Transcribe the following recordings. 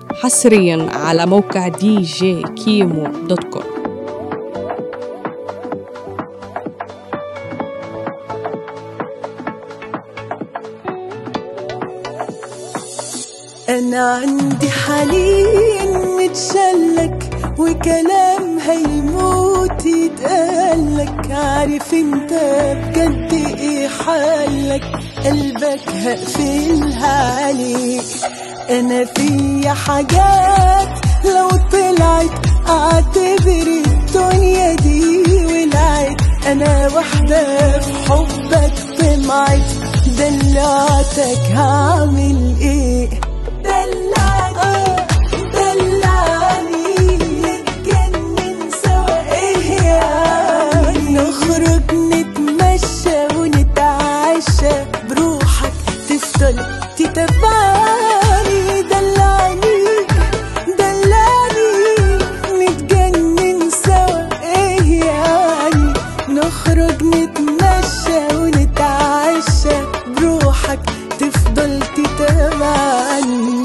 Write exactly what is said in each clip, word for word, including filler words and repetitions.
حصريا على موقع دي جي كيمو دوت كوم. أنا عندي حنين متشلك وكلام هيموت يتقالك، عارف انت بجد ايه حالك، قلبك هقفلها عليك. أنا فيا حاجات لو طلعت أعتبر الدنيا دي ولعت، أنا واحدة في حبك طمعت، دلعتك هعمل ايه؟ دلعني دلعني نتجنن سوا، ايه يعني نخرج نتمشى ونتعشى بروحك تفضل تتبعني. دلعني دلعني نتجنن سوا، ايه يعني نخرج نتمشى ونتعشى بروحك تفضل تتبعني.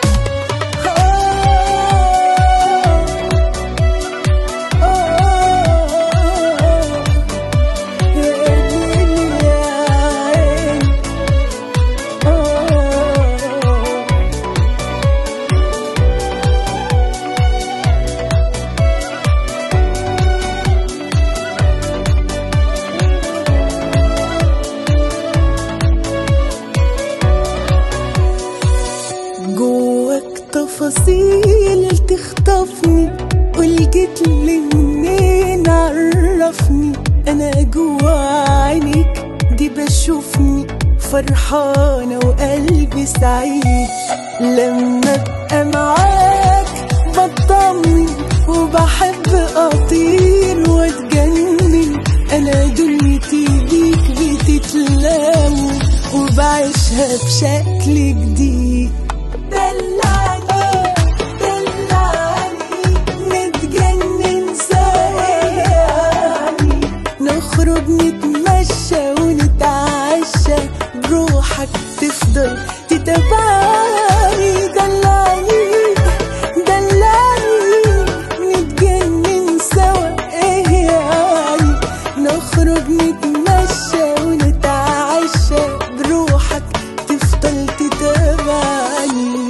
تفاصيل تخطفني، قول جيتلي منين عرفني، انا جوا عينيك دي بشوفني فرحانة وقلبي سعيد، لما ابقى معاك بطمن وبحب اطير واتجنن، انا دنيتي بيك بتتلاوى وبعيشها بشكل جديد. دلعني دلعني نتجنن سوا، نخرج نتمشى ونتعشى بروحك تفضل تتبعني. دلعني دلعني نتجنن سوا، ايه يعني نخرج نتمشى ونتعشى بروحك تفضل تتبعني.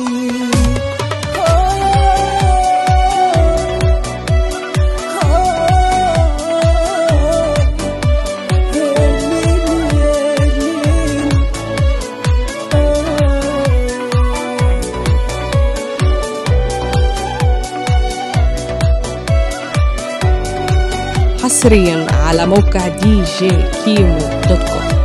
حصريا على موقع دي جي كيمو دوت كوم.